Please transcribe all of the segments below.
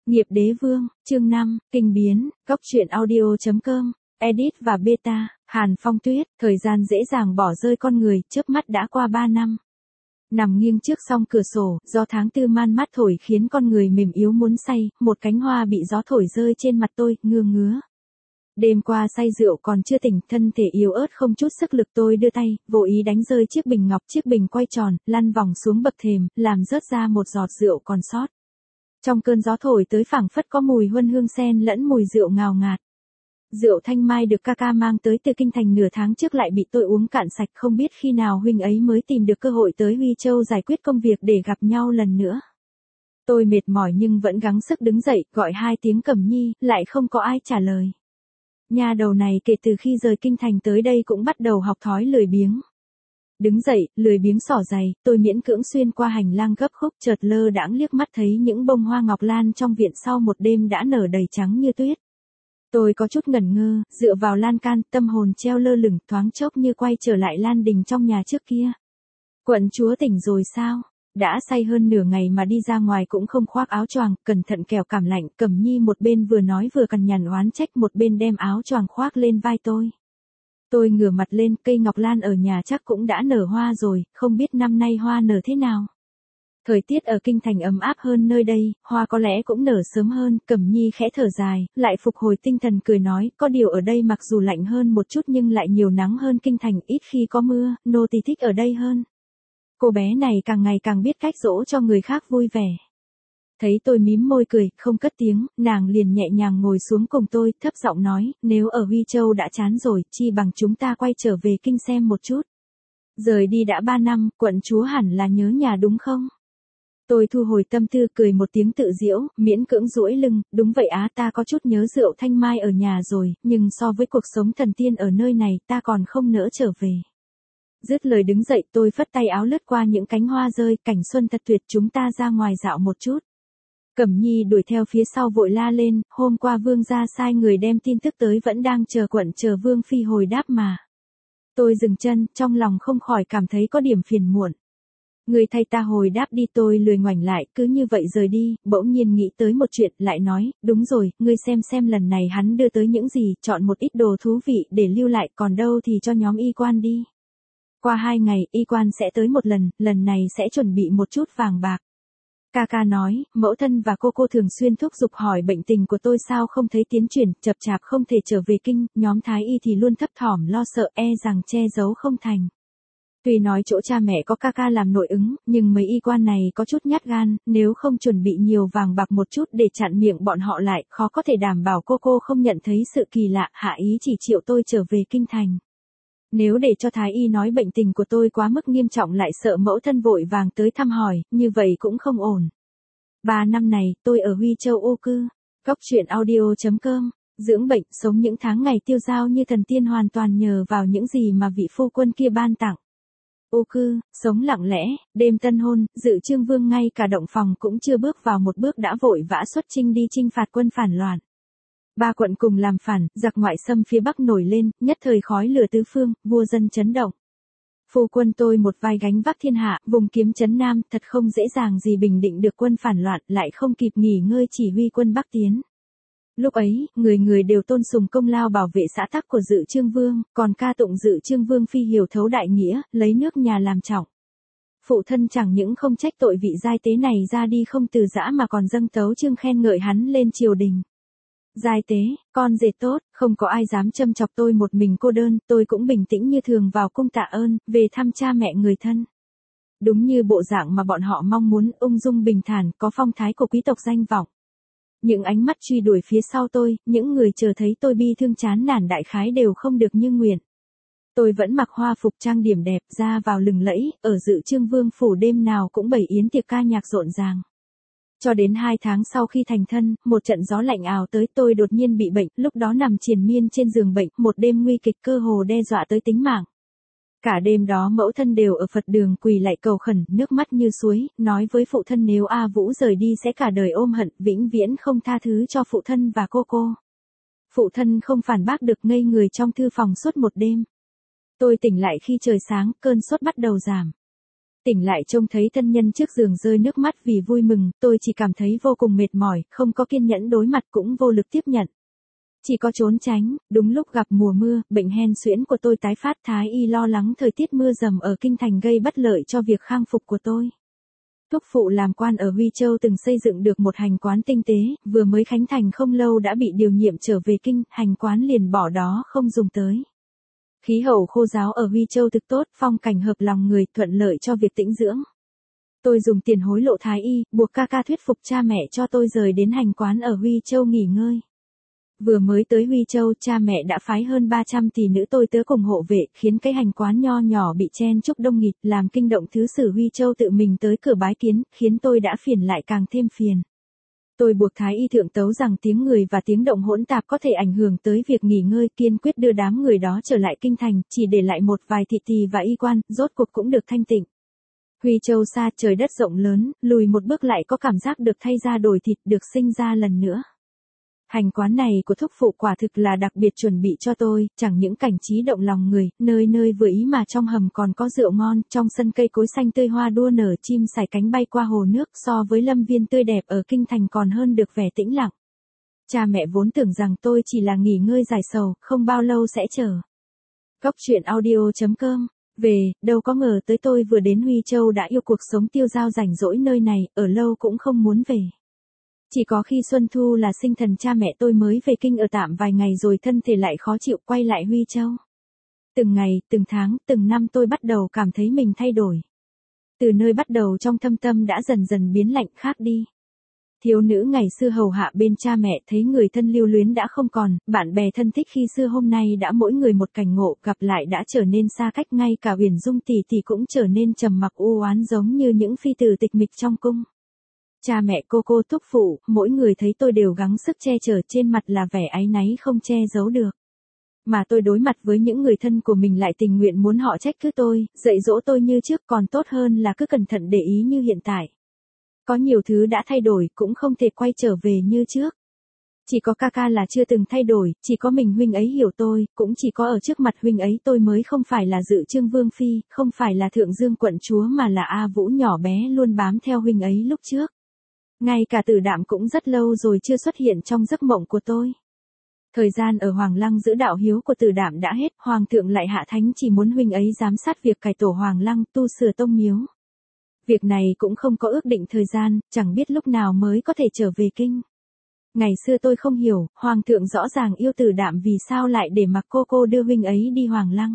Nghiệp đế vương, chương 5, kinh biến, góc truyện audio.com, edit và beta, Hàn Phong Tuyết, thời gian dễ dàng bỏ rơi con người, chớp mắt đã qua 3 năm. Nằm nghiêng trước song cửa sổ, gió tháng tư man mát thổi khiến con người mềm yếu muốn say, một cánh hoa bị gió thổi rơi trên mặt tôi, ngứa. Đêm qua say rượu còn chưa tỉnh, thân thể yếu ớt không chút sức lực, tôi đưa tay, vô ý đánh rơi chiếc bình ngọc, chiếc bình quay tròn, lăn vòng xuống bậc thềm, làm rớt ra một giọt rượu còn sót. Trong cơn gió thổi tới phảng phất có mùi huân hương sen lẫn mùi rượu ngào ngạt. Rượu thanh mai được ca mang tới từ kinh thành nửa tháng trước lại bị tôi uống cạn sạch, không biết khi nào huynh ấy mới tìm được cơ hội tới Huy Châu giải quyết công việc để gặp nhau lần nữa. Tôi mệt mỏi nhưng vẫn gắng sức đứng dậy, gọi 2 tiếng Cẩm Nhi, lại không có ai trả lời. Nha đầu này kể từ khi rời kinh thành tới đây cũng bắt đầu học thói lười biếng. Đứng dậy, lười biếng xỏ giày, tôi miễn cưỡng xuyên qua hành lang gấp khúc, chợt lơ đãng liếc mắt thấy những bông hoa ngọc lan trong viện sau một đêm đã nở đầy trắng như tuyết. Tôi có chút ngẩn ngơ, dựa vào lan can, tâm hồn treo lơ lửng, thoáng chốc như quay trở lại Lan Đình trong nhà trước kia. Quận chúa tỉnh rồi sao? Đã say hơn nửa ngày mà đi ra ngoài cũng không khoác áo choàng, cẩn thận kẻo cảm lạnh. Cẩm Nhi một bên vừa nói vừa cằn nhằn oán trách, một bên đem áo choàng khoác lên vai tôi. Tôi ngửa mặt lên, cây ngọc lan ở nhà chắc cũng đã nở hoa rồi, không biết năm nay hoa nở thế nào. Thời tiết ở kinh thành ấm áp hơn nơi đây, hoa có lẽ cũng nở sớm hơn. Cẩm Nhi khẽ thở dài, lại phục hồi tinh thần cười nói, có điều ở đây mặc dù lạnh hơn một chút nhưng lại nhiều nắng hơn kinh thành, ít khi có mưa, nô tỳ thích ở đây hơn. Cô bé này càng ngày càng biết cách dỗ cho người khác vui vẻ. Thấy tôi mím môi cười, không cất tiếng, nàng liền nhẹ nhàng ngồi xuống cùng tôi, thấp giọng nói, nếu ở Huy Châu đã chán rồi, chi bằng chúng ta quay trở về kinh xem một chút. Rời đi đã 3 năm, quận chúa hẳn là nhớ nhà đúng không? Tôi thu hồi tâm tư cười một tiếng tự giễu, miễn cưỡng duỗi lưng, đúng vậy á, ta có chút nhớ rượu thanh mai ở nhà rồi, nhưng so với cuộc sống thần tiên ở nơi này ta còn không nỡ trở về. Dứt lời đứng dậy, tôi phất tay áo lướt qua những cánh hoa rơi, cảnh xuân thật tuyệt, chúng ta ra ngoài dạo một chút. Cẩm Nhi đuổi theo phía sau vội la lên, hôm qua vương gia sai người đem tin tức tới, vẫn đang chờ vương phi hồi đáp mà. Tôi dừng chân, trong lòng không khỏi cảm thấy có điểm phiền muộn. Người thay ta hồi đáp đi, tôi lười ngoảnh lại, cứ như vậy rời đi, bỗng nhiên nghĩ tới một chuyện, lại nói, đúng rồi, ngươi xem lần này hắn đưa tới những gì, chọn một ít đồ thú vị để lưu lại, còn đâu thì cho nhóm y quan đi. Qua 2 ngày, y quan sẽ tới một lần này sẽ chuẩn bị một chút vàng bạc. Ca nói, mẫu thân và cô thường xuyên thúc giục hỏi bệnh tình của tôi sao không thấy tiến triển, chập chạp không thể trở về kinh, nhóm thái y thì luôn thấp thỏm lo sợ, rằng che giấu không thành. Tuy nói chỗ cha mẹ có ca làm nội ứng, nhưng mấy y quan này có chút nhát gan, nếu không chuẩn bị nhiều vàng bạc một chút để chặn miệng bọn họ lại, khó có thể đảm bảo cô không nhận thấy sự kỳ lạ, hạ ý chỉ triệu tôi trở về kinh thành. Nếu để cho thái y nói bệnh tình của tôi quá mức nghiêm trọng lại sợ mẫu thân vội vàng tới thăm hỏi, như vậy cũng không ổn. 3 năm này, tôi ở Huy Châu ô cư. Góc truyện audio.com, dưỡng bệnh, sống những tháng ngày tiêu dao như thần tiên hoàn toàn nhờ vào những gì mà vị phu quân kia ban tặng. Ô cư, sống lặng lẽ, đêm tân hôn, Dự Trương Vương ngay cả động phòng cũng chưa bước vào một bước đã vội vã xuất chinh đi chinh phạt quân phản loạn. 3 quận cùng làm phản, giặc ngoại xâm phía Bắc nổi lên, nhất thời khói lửa tứ phương, vua dân chấn động. Phu quân tôi một vai gánh vác thiên hạ, vùng kiếm trấn Nam, thật không dễ dàng gì bình định được quân phản loạn, lại không kịp nghỉ ngơi chỉ huy quân Bắc tiến. Lúc ấy, người đều tôn sùng công lao bảo vệ xã tắc của Dự Trương Vương, còn ca tụng Dự Trương Vương phi hiểu thấu đại nghĩa, lấy nước nhà làm trọng. Phụ thân chẳng những không trách tội vị giai tế này ra đi không từ giã mà còn dâng tấu chương khen ngợi hắn lên triều đình. Giai tế, con rể tốt, không có ai dám châm chọc tôi một mình cô đơn, tôi cũng bình tĩnh như thường vào cung tạ ơn, về thăm cha mẹ người thân. Đúng như bộ dạng mà bọn họ mong muốn, ung dung bình thản, có phong thái của quý tộc danh vọng. Những ánh mắt truy đuổi phía sau tôi, những người chờ thấy tôi bi thương chán nản đại khái đều không được như nguyện. Tôi vẫn mặc hoa phục trang điểm đẹp, ra vào lừng lẫy, ở Dự Trương Vương phủ đêm nào cũng bày yến tiệc ca nhạc rộn ràng. Cho đến 2 tháng sau khi thành thân, một trận gió lạnh ào tới, tôi đột nhiên bị bệnh, lúc đó nằm triền miên trên giường bệnh, một đêm nguy kịch cơ hồ đe dọa tới tính mạng. Cả đêm đó mẫu thân đều ở Phật đường quỳ lạy cầu khẩn, nước mắt như suối, nói với phụ thân nếu A Vũ rời đi sẽ cả đời ôm hận, vĩnh viễn không tha thứ cho phụ thân và cô. Phụ thân không phản bác được, ngây người trong thư phòng suốt một đêm. Tôi tỉnh lại khi trời sáng, cơn sốt bắt đầu giảm. Tỉnh lại trông thấy thân nhân trước giường rơi nước mắt vì vui mừng, tôi chỉ cảm thấy vô cùng mệt mỏi, không có kiên nhẫn đối mặt cũng vô lực tiếp nhận. Chỉ có trốn tránh, đúng lúc gặp mùa mưa, bệnh hen suyễn của tôi tái phát, thái y lo lắng thời tiết mưa dầm ở kinh thành gây bất lợi cho việc khang phục của tôi. Thúc phụ làm quan ở Huy Châu từng xây dựng được một hành quán tinh tế, vừa mới khánh thành không lâu đã bị điều nhiệm trở về kinh, hành quán liền bỏ đó không dùng tới. Khí hậu khô ráo ở Huy Châu thực tốt, phong cảnh hợp lòng người, thuận lợi cho việc tĩnh dưỡng. Tôi dùng tiền hối lộ thái y, buộc ca ca thuyết phục cha mẹ cho tôi rời đến hành quán ở Huy Châu nghỉ ngơi. Vừa mới tới Huy Châu, cha mẹ đã phái hơn 300 tỷ nữ tôi tớ cùng hộ vệ, khiến cái hành quán nho nhỏ bị chen chúc đông nghịt, làm kinh động thứ sử Huy Châu tự mình tới cửa bái kiến, khiến tôi đã phiền lại càng thêm phiền. Tôi buộc thái y thượng tấu rằng tiếng người và tiếng động hỗn tạp có thể ảnh hưởng tới việc nghỉ ngơi, kiên quyết đưa đám người đó trở lại kinh thành, chỉ để lại một vài thị tỳ và y quan, rốt cuộc cũng được thanh tịnh. Huy Châu xa, trời đất rộng lớn, lùi một bước lại có cảm giác được thay da đổi thịt, được sinh ra lần nữa. Hành quán này của thúc phụ quả thực là đặc biệt chuẩn bị cho tôi, chẳng những cảnh trí động lòng người, nơi nơi vừa ý mà trong hầm còn có rượu ngon, trong sân cây cối xanh tươi hoa đua nở, chim sải cánh bay qua hồ nước, so với lâm viên tươi đẹp ở kinh thành còn hơn được vẻ tĩnh lặng. Cha mẹ vốn tưởng rằng tôi chỉ là nghỉ ngơi giải sầu, không bao lâu sẽ chờ. Góc truyện audio.com về, đâu có ngờ tới tôi vừa đến Huy Châu đã yêu cuộc sống tiêu dao rảnh rỗi nơi này, ở lâu cũng không muốn về. Chỉ có khi Xuân Thu là sinh thần cha mẹ tôi mới về kinh ở tạm vài ngày rồi thân thể lại khó chịu quay lại Huy Châu. Từng ngày, từng tháng, từng năm tôi bắt đầu cảm thấy mình thay đổi. Từ nơi bắt đầu trong thâm tâm đã dần dần biến lạnh khác đi. Thiếu nữ ngày xưa hầu hạ bên cha mẹ thấy người thân lưu luyến đã không còn, bạn bè thân thích khi xưa hôm nay đã mỗi người một cảnh ngộ, gặp lại đã trở nên xa cách, ngay cả Huyền Dung tỷ tỷ cũng trở nên trầm mặc u oán giống như những phi tử tịch mịch trong cung. Cha mẹ cô thúc phụ, mỗi người thấy tôi đều gắng sức che chở, trên mặt là vẻ áy náy không che giấu được. Mà tôi đối mặt với những người thân của mình lại tình nguyện muốn họ trách cứ tôi, dạy dỗ tôi như trước, còn tốt hơn là cứ cẩn thận để ý như hiện tại. Có nhiều thứ đã thay đổi, cũng không thể quay trở về như trước. Chỉ có ca ca là chưa từng thay đổi, chỉ có mình huynh ấy hiểu tôi, cũng chỉ có ở trước mặt huynh ấy tôi mới không phải là Dự Trương Vương Phi, không phải là Thượng Dương quận chúa mà là A Vũ nhỏ bé luôn bám theo huynh ấy lúc trước. Ngay cả Tử Đạm cũng rất lâu rồi chưa xuất hiện trong giấc mộng của tôi. Thời gian ở Hoàng Lăng giữ đạo hiếu của Tử Đạm đã hết, Hoàng thượng lại hạ thánh chỉ muốn huynh ấy giám sát việc cải tổ Hoàng Lăng, tu sửa tông miếu. Việc này cũng không có ước định thời gian, chẳng biết lúc nào mới có thể trở về kinh. Ngày xưa tôi không hiểu, Hoàng thượng rõ ràng yêu Tử Đạm vì sao lại để mặc cô đưa huynh ấy đi Hoàng Lăng.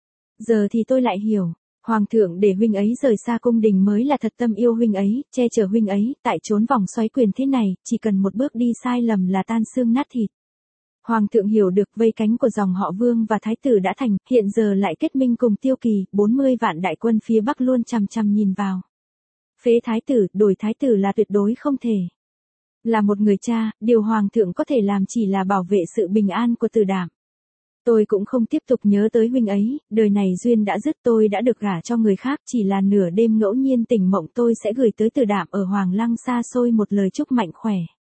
Giờ thì tôi lại hiểu. Hoàng thượng để huynh ấy rời xa cung đình mới là thật tâm yêu huynh ấy, che chở huynh ấy, tại trốn vòng xoáy quyền thế này, chỉ cần một bước đi sai lầm là tan xương nát thịt. Hoàng thượng hiểu được vây cánh của dòng họ Vương và Thái tử đã thành, hiện giờ lại kết minh cùng Tiêu Kỳ, 40 vạn đại quân phía Bắc luôn chằm chằm nhìn vào. Phế Thái tử, đổi Thái tử là tuyệt đối không thể. Là một người cha, điều Hoàng thượng có thể làm chỉ là bảo vệ sự bình an của Tử Đạm. Tôi cũng không tiếp tục nhớ tới huynh ấy, đời này duyên đã dứt, tôi đã được gả cho người khác, chỉ là nửa đêm ngẫu nhiên tỉnh mộng tôi sẽ gửi tới Tử Đạm ở Hoàng Lăng xa xôi một lời chúc mạnh khỏe.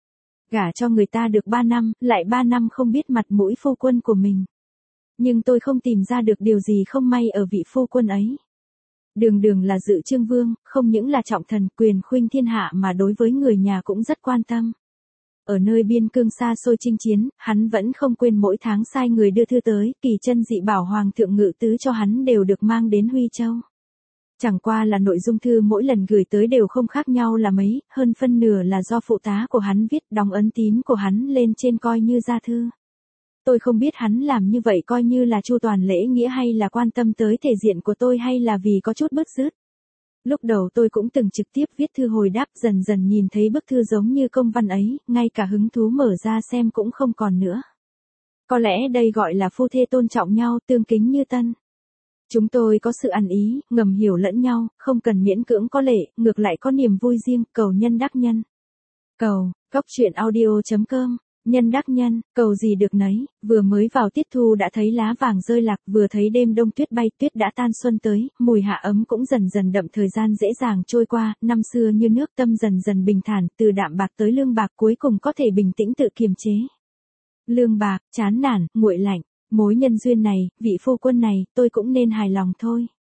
Gả cho người ta được 3 năm, lại 3 năm không biết mặt mũi phu quân của mình. Nhưng tôi không tìm ra được điều gì không may ở vị phu quân ấy. Đường là Dự Trương Vương, không những là trọng thần quyền khuynh thiên hạ mà đối với người nhà cũng rất quan tâm. Ở nơi biên cương xa xôi chinh chiến, hắn vẫn không quên mỗi tháng sai người đưa thư tới, kỳ chân dị bảo Hoàng thượng ngự tứ cho hắn đều được mang đến Huy Châu. Chẳng qua là nội dung thư mỗi lần gửi tới đều không khác nhau là mấy, hơn phân nửa là do phụ tá của hắn viết, đóng ấn tín của hắn lên trên coi như gia thư. Tôi không biết hắn làm như vậy coi như là chu toàn lễ nghĩa hay là quan tâm tới thể diện của tôi hay là vì có chút bứt rứt. Lúc đầu tôi cũng từng trực tiếp viết thư hồi đáp, dần dần nhìn thấy bức thư giống như công văn ấy, ngay cả hứng thú mở ra xem cũng không còn nữa. Có lẽ đây gọi là phu thê tôn trọng nhau, tương kính như tân. Chúng tôi có sự ăn ý, ngầm hiểu lẫn nhau, không cần miễn cưỡng có lệ, ngược lại có niềm vui riêng, cầu nhân đắc nhân. Cầu, góc truyện audio.com. Nhân đắc nhân, cầu gì được nấy, vừa mới vào tiết thu đã thấy lá vàng rơi lạc, vừa thấy đêm đông tuyết bay, tuyết đã tan xuân tới, mùi hạ ấm cũng dần dần đậm, thời gian dễ dàng trôi qua, năm xưa như nước, tâm dần dần bình thản, từ đạm bạc tới lương bạc cuối cùng có thể bình tĩnh tự kiềm chế. Lương bạc, chán nản, nguội lạnh, mối nhân duyên này, vị phu quân này, tôi cũng nên hài lòng thôi.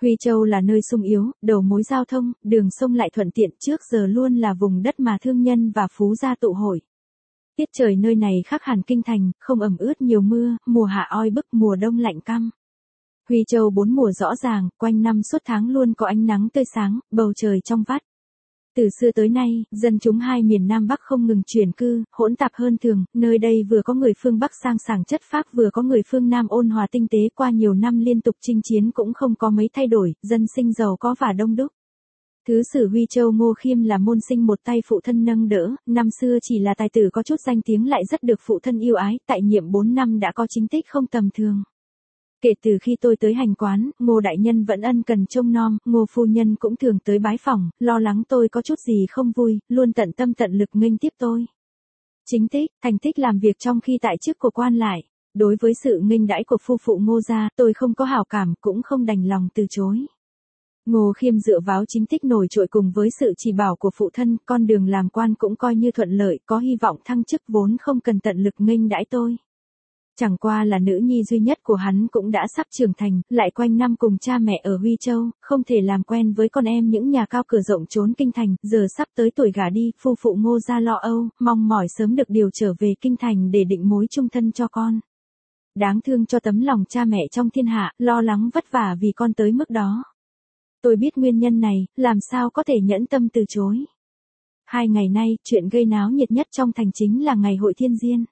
Huy Châu là nơi sung yếu, đầu mối giao thông, đường sông lại thuận tiện, trước giờ luôn là vùng đất mà thương nhân và phú gia tụ hội. Tiết trời nơi này khác hẳn kinh thành, không ẩm ướt nhiều mưa, mùa hạ oi bức, mùa đông lạnh căm. Huy Châu bốn mùa rõ ràng, quanh năm suốt tháng luôn có ánh nắng tươi sáng, bầu trời trong vắt. Từ xưa tới nay, dân chúng hai miền Nam Bắc không ngừng chuyển cư, hỗn tạp hơn thường, nơi đây vừa có người phương Bắc sang sảng chất phác vừa có người phương Nam ôn hòa tinh tế, qua nhiều năm liên tục chinh chiến cũng không có mấy thay đổi, dân sinh giàu có và đông đúc. Thứ sử Huy Châu Ngô Khiêm là môn sinh một tay phụ thân nâng đỡ, năm xưa chỉ là tài tử có chút danh tiếng lại rất được phụ thân yêu ái, tại nhiệm 4 năm đã có chính tích không tầm thường. Kể từ khi tôi tới hành quán, Ngô đại nhân vẫn ân cần trông nom, Ngô phu nhân cũng thường tới bái phỏng, lo lắng tôi có chút gì không vui, luôn tận tâm tận lực nghênh tiếp tôi. Chính tích, thành tích làm việc trong khi tại chức của quan lại. Đối với sự nghênh đãi của phu phụ Ngô gia, tôi không có hảo cảm, cũng không đành lòng từ chối. Ngô Khiêm dựa vào chính tích nổi trội cùng với sự chỉ bảo của phụ thân, con đường làm quan cũng coi như thuận lợi, có hy vọng thăng chức vốn không cần tận lực nghênh đãi tôi. Chẳng qua là nữ nhi duy nhất của hắn cũng đã sắp trưởng thành, lại quanh năm cùng cha mẹ ở Huy Châu, không thể làm quen với con em những nhà cao cửa rộng trốn kinh thành, giờ sắp tới tuổi gả đi, phu phụ Ngô gia lo âu, mong mỏi sớm được điều trở về kinh thành để định mối chung thân cho con. Đáng thương cho tấm lòng cha mẹ trong thiên hạ, lo lắng vất vả vì con tới mức đó. Tôi biết nguyên nhân này, làm sao có thể nhẫn tâm từ chối. 2 ngày nay, chuyện gây náo nhiệt nhất trong thành chính là ngày hội thiên diên.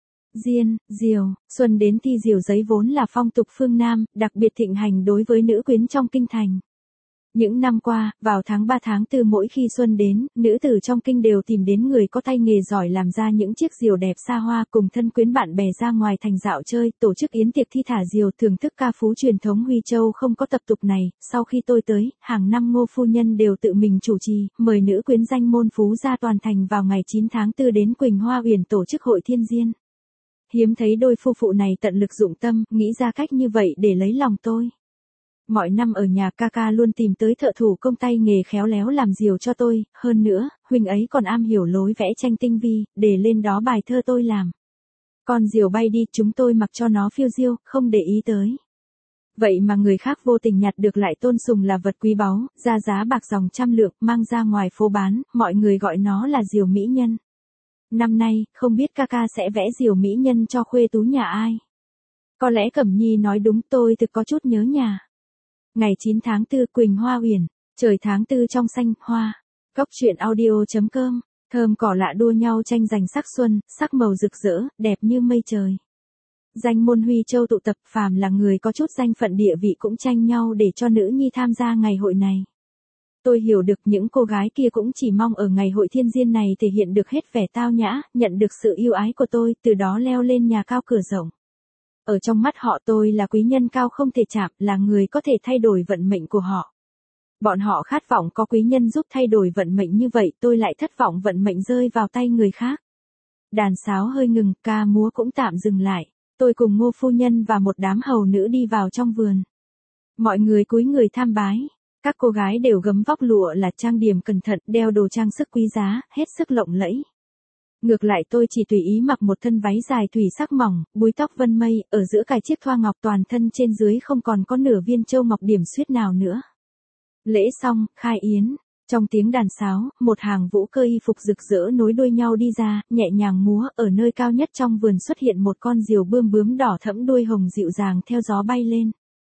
Diên, diều, xuân đến thi diều giấy vốn là phong tục phương Nam, đặc biệt thịnh hành đối với nữ quyến trong kinh thành. Những năm qua, vào tháng 3 tháng 4 mỗi khi xuân đến, nữ tử trong kinh đều tìm đến người có tay nghề giỏi làm ra những chiếc diều đẹp xa hoa cùng thân quyến bạn bè ra ngoài thành dạo chơi, tổ chức yến tiệc thi thả diều thưởng thức ca phú truyền thống Huy Châu không có tập tục này. Sau khi tôi tới, hàng năm Ngô phu nhân đều tự mình chủ trì, mời nữ quyến danh môn phú gia toàn thành vào ngày 9 tháng 4 đến Quỳnh Hoa Uyển tổ chức hội thiên diên. Hiếm thấy đôi phu phụ này tận lực dụng tâm, nghĩ ra cách như vậy để lấy lòng tôi. Mọi năm ở nhà ca luôn tìm tới thợ thủ công tay nghề khéo léo làm diều cho tôi, hơn nữa, huynh ấy còn am hiểu lối vẽ tranh tinh vi, để lên đó bài thơ tôi làm. Con diều bay đi, chúng tôi mặc cho nó phiêu diêu, không để ý tới. Vậy mà người khác vô tình nhặt được lại tôn sùng là vật quý báu, ra giá bạc dòng trăm lượng, mang ra ngoài phố bán, mọi người gọi nó là diều mỹ nhân. Năm nay, không biết ca sẽ vẽ diều mỹ nhân cho khuê tú nhà ai. Có lẽ Cẩm Nhi nói đúng, tôi thực có chút nhớ nhà. Ngày 9 tháng 4 Quỳnh Hoa Uyển, trời tháng 4 trong xanh, hoa. Góc truyện audio.com, thơm cỏ lạ đua nhau tranh giành sắc xuân, sắc màu rực rỡ, đẹp như mây trời. Danh môn Huy Châu tụ tập, phàm là người có chút danh phận địa vị cũng tranh nhau để cho nữ nhi tham gia ngày hội này. Tôi hiểu được những cô gái kia cũng chỉ mong ở ngày hội thiên diên này thể hiện được hết vẻ tao nhã, nhận được sự yêu ái của tôi, từ đó leo lên nhà cao cửa rộng. Ở trong mắt họ tôi là quý nhân cao không thể chạm, là người có thể thay đổi vận mệnh của họ. Bọn họ khát vọng có quý nhân giúp thay đổi vận mệnh như vậy, tôi lại thất vọng vận mệnh rơi vào tay người khác. Đàn sáo hơi ngừng, ca múa cũng tạm dừng lại. Tôi cùng Ngô phu nhân và một đám hầu nữ đi vào trong vườn. Mọi người cúi người tham bái. Các cô gái đều gấm vóc lụa là trang điểm cẩn thận, đeo đồ trang sức quý giá, hết sức lộng lẫy. Ngược lại tôi chỉ tùy ý mặc một thân váy dài thủy sắc mỏng, búi tóc vân mây, ở giữa cài chiếc thoa ngọc, toàn thân trên dưới không còn có nửa viên châu ngọc điểm xuyết nào nữa. Lễ xong, khai yến. Trong tiếng đàn sáo, một hàng vũ cơ y phục rực rỡ nối đuôi nhau đi ra, nhẹ nhàng múa, ở nơi cao nhất trong vườn xuất hiện một con diều bươm bướm đỏ thẫm đuôi hồng dịu dàng theo gió bay lên.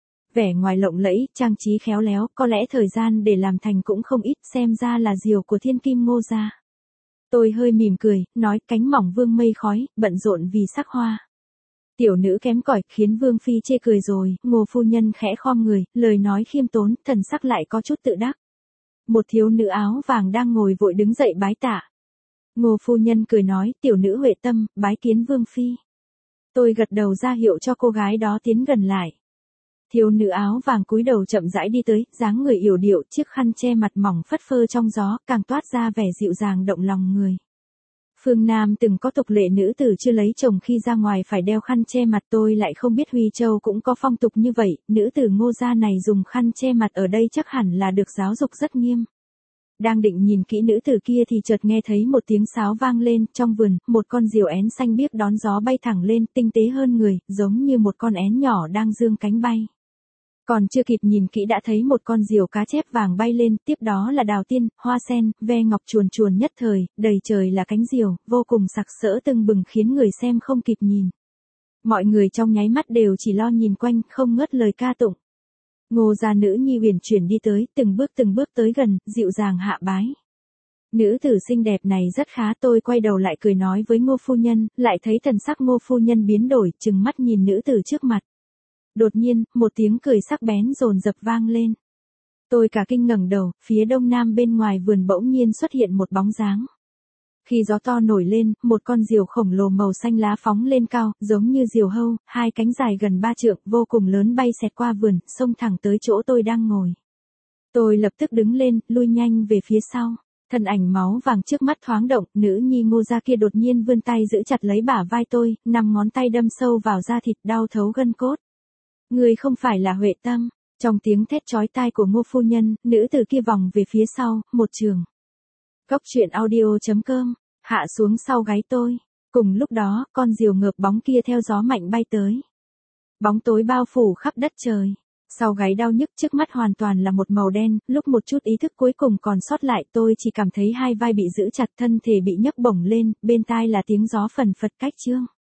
Vẻ ngoài lộng lẫy, trang trí khéo léo, có lẽ thời gian để làm thành cũng không ít, xem ra là diều của thiên kim Ngô gia. Tôi hơi mỉm cười, nói cánh mỏng vương mây khói, bận rộn vì sắc hoa. Tiểu nữ kém cỏi, khiến vương phi chê cười rồi. Ngô phu nhân khẽ khom người, lời nói khiêm tốn, thần sắc lại có chút tự đắc. Một thiếu nữ áo vàng đang ngồi vội đứng dậy bái tạ. Ngô phu nhân cười nói, tiểu nữ Huệ Tâm, bái kiến vương phi. Tôi gật đầu ra hiệu cho cô gái đó tiến gần lại. Thiếu nữ áo vàng cúi đầu chậm rãi đi tới, dáng người yểu điệu, chiếc khăn che mặt mỏng phất phơ trong gió, càng toát ra vẻ dịu dàng động lòng người. Phương Nam từng có tục lệ nữ tử chưa lấy chồng khi ra ngoài phải đeo khăn che mặt, tôi lại không biết Huy Châu cũng có phong tục như vậy, nữ tử Ngô gia này dùng khăn che mặt ở đây chắc hẳn là được giáo dục rất nghiêm. Đang định nhìn kỹ nữ tử kia thì chợt nghe thấy một tiếng sáo vang lên, trong vườn, một con diều én xanh biếc đón gió bay thẳng lên, tinh tế hơn người, giống như một con én nhỏ đang dương cánh bay. Còn chưa kịp nhìn kỹ đã thấy một con diều cá chép vàng bay lên, tiếp đó là đào tiên, hoa sen, ve ngọc chuồn chuồn nhất thời, đầy trời là cánh diều, vô cùng sặc sỡ tưng bừng khiến người xem không kịp nhìn. Mọi người trong nháy mắt đều chỉ lo nhìn quanh, không ngớt lời ca tụng. Ngô gia nữ nhi uyển chuyển đi tới, từng bước tới gần, dịu dàng hạ bái. Nữ tử xinh đẹp này rất khá, tôi quay đầu lại cười nói với Ngô phu nhân, lại thấy thần sắc Ngô phu nhân biến đổi, trừng mắt nhìn nữ tử trước mặt. Đột nhiên, một tiếng cười sắc bén dồn dập vang lên. Tôi cả kinh ngẩng đầu, phía đông nam bên ngoài vườn bỗng nhiên xuất hiện một bóng dáng. Khi gió to nổi lên, một con diều khổng lồ màu xanh lá phóng lên cao, giống như diều hâu, hai cánh dài gần 3 trượng, vô cùng lớn bay xẹt qua vườn, xông thẳng tới chỗ tôi đang ngồi. Tôi lập tức đứng lên, lui nhanh về phía sau. Thân ảnh máu vàng trước mắt thoáng động, nữ nhi Ngô gia kia đột nhiên vươn tay giữ chặt lấy bả vai tôi, 5 ngón tay đâm sâu vào da thịt đau thấu gân cốt. Người không phải là Huệ Tâm. Trong tiếng thét chói tai của Ngô phu nhân, nữ tử kia vòng về phía sau, một trường. Cốc truyện audio.com, hạ xuống sau gáy tôi. Cùng lúc đó, con diều ngợp bóng kia theo gió mạnh bay tới. Bóng tối bao phủ khắp đất trời. Sau gáy đau nhức, trước mắt hoàn toàn là một màu đen, lúc một chút ý thức cuối cùng còn sót lại tôi chỉ cảm thấy hai vai bị giữ chặt, thân thể bị nhấc bổng lên, bên tai là tiếng gió phần phật cách chương.